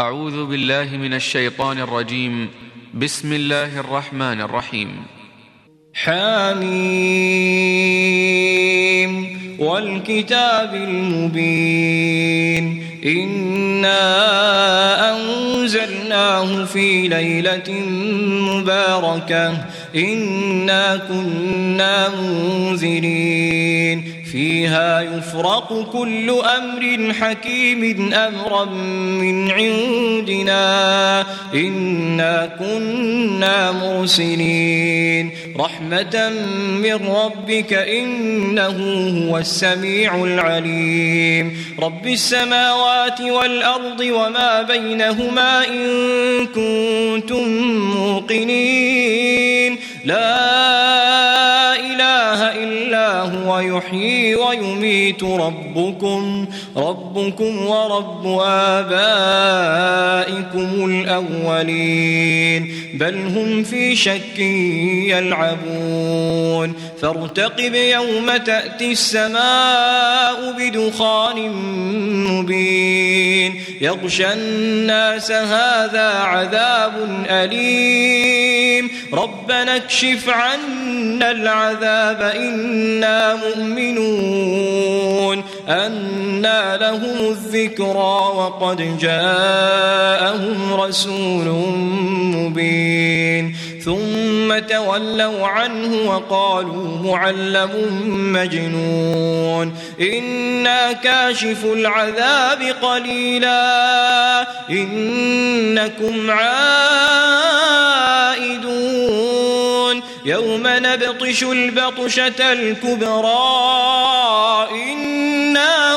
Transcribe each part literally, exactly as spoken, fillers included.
أعوذ بالله من الشيطان الرجيم. بسم الله الرحمن الرحيم. حميم والكتاب المبين إنا أنزلناه في ليلة مباركة إنا كنا منذرين فيها يفرق كل أمر حكيم أمرا من عندنا إنا كنا مرسلين رحمة من ربك إنه هو السميع العليم رب السماوات والأرض وما بينهما إن كنتم موقنين لا إله إلا هو يحيي ويميت ربكم ربكم ورب آبائكم الأولين بل هم في شك يلعبون فارتقب يوم تأتي السماء بدخان مبين يغشى الناس هذا عذاب أليم ربنا اكشف عنا العذاب إنا مؤمنون أنى لهم الذكرى وقد جاءهم رسول مبين ثم تولوا عنه وقالوا معلم مجنون إنا كاشف العذاب قليلا إنكم عائدون يوم نبطش البطشة الكبرى إنا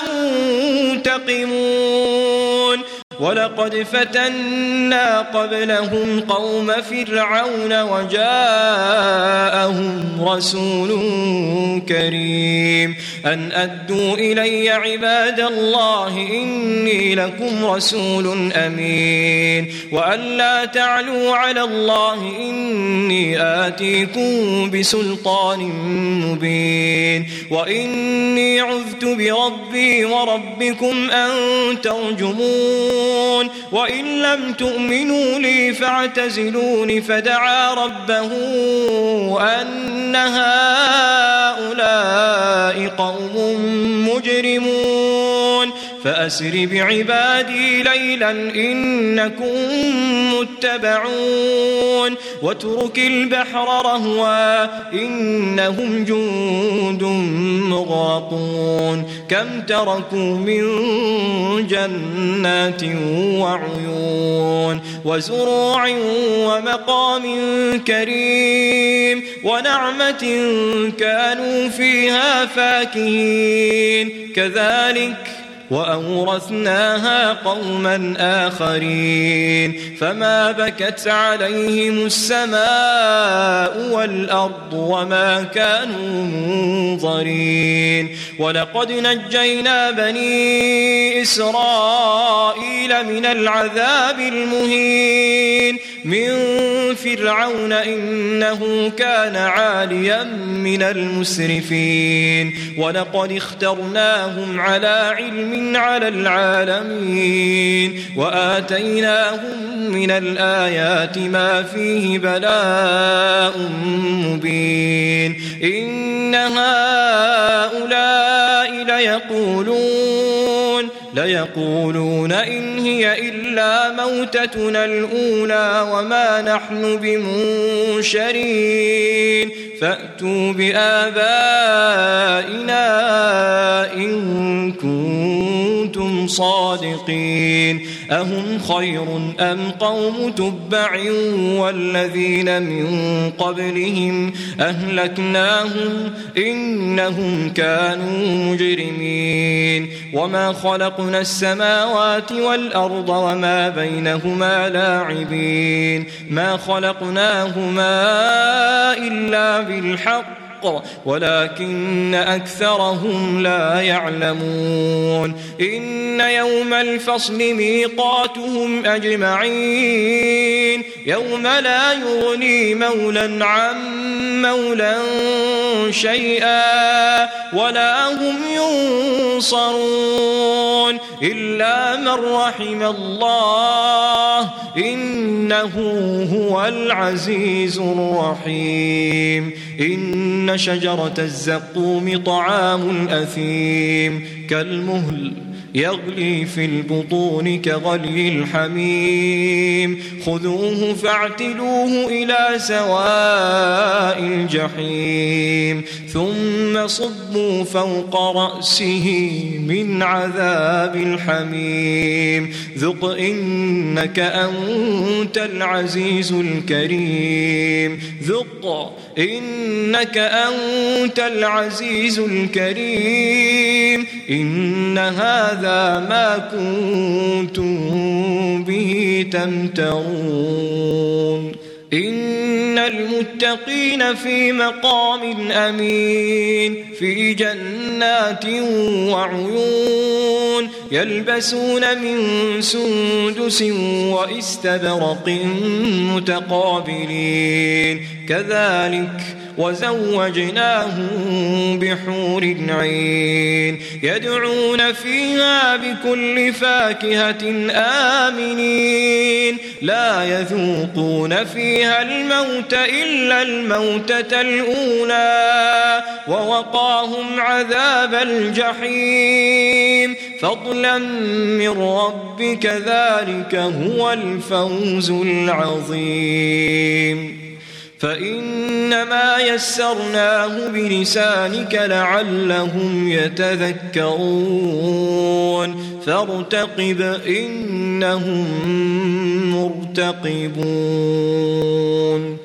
منتقمون ولقد فتنا قبلهم قوم فرعون وجاءهم رسول كريم أن أدوا إلي عباد الله إني لكم رسول أمين وأن لا تعلوا على الله إني آتيكم بسلطان مبين وإني عذت بربي وربكم أن ترجمون وإن لم تؤمنوا لي فاعتزلون فدعا ربه أن هؤلاء قوم مجرمون فأسر بعبادي ليلا إنكم متبعون واترك البحر رهوا إنهم جند مغرقون كم تركوا من جنات وعيون وزروع ومقام كريم ونعمة كانوا فيها فاكهين كذلك وأورثناها قوما آخرين فما بكت عليهم السماء والأرض وما كانوا منظرين ولقد نجينا بني إسرائيل من العذاب المهين من فرعون إنه كان عاليا من المسرفين ولقد اخترناهم على علم على العالمين وآتيناهم من الآيات ما فيه بلاء مبين إن هؤلاء ليقولون ليقولون إن هي إلا موتتنا الأولى وما نحن بمنشرين فأتوا بآبائنا إن كنتم صادقين أهم خير أم قوم تبع والذين من قبلهم أهلكناهم إنهم كانوا مجرمين وما خلقنا السماوات والأرض وما بينهما لاعبين ما خلقناهما إلا بالحق ولكن أكثرهم لا يعلمون إن يوم الفصل ميقاتهم أجمعين يوم لا يغني مولى عن مولى شيئا ولا هم ينصرون إلا من رحم الله إنه هو العزيز الرحيم إن شجرة الزقوم طعام الأثيم كالمهل يغلي في البطون كغلي الحميم خذوه فاعتلوه إلى سواء الجحيم ثم صبوا فوق رأسه من عذاب الحميم ذق إنك أنت العزيز الكريم ذق إنك أنت العزيز الكريم إن هذا ما كنتم به تمترون إن المتقين في مقام أمين في جنات وعيون يلبسون من سندس وإستبرق متقابلين كذلك وزوجناهم بحور عين يدعون فيها بكل فاكهة آمنين لا يذوقون فيها الموت إلا الموتة الأولى ووقاهم عذاب الجحيم فضلا من ربك ذلك هو الفوز العظيم فإنما يسرناه بلسانك لعلهم يتذكرون فارتقب إنهم مرتقبون